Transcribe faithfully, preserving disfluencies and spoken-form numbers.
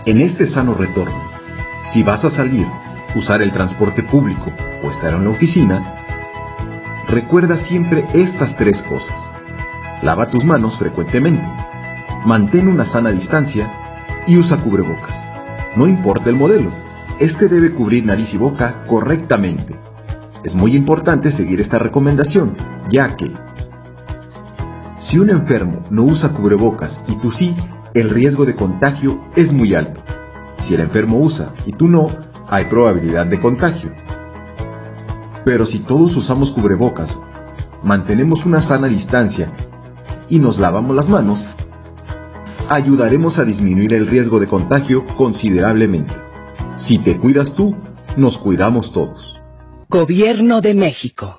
En este sano retorno, si vas a salir, usar el transporte público o estar en la oficina, recuerda siempre estas tres cosas. Lava tus manos frecuentemente, mantén una sana distancia y usa cubrebocas. No importa el modelo, este debe cubrir nariz y boca correctamente. Es muy importante seguir esta recomendación, ya que si un enfermo no usa cubrebocas y tú sí, el riesgo de contagio es muy alto. Si el enfermo usa y tú no, hay probabilidad de contagio. Pero si todos usamos cubrebocas, mantenemos una sana distancia y nos lavamos las manos, ayudaremos a disminuir el riesgo de contagio considerablemente. Si te cuidas tú, nos cuidamos todos. Gobierno de México.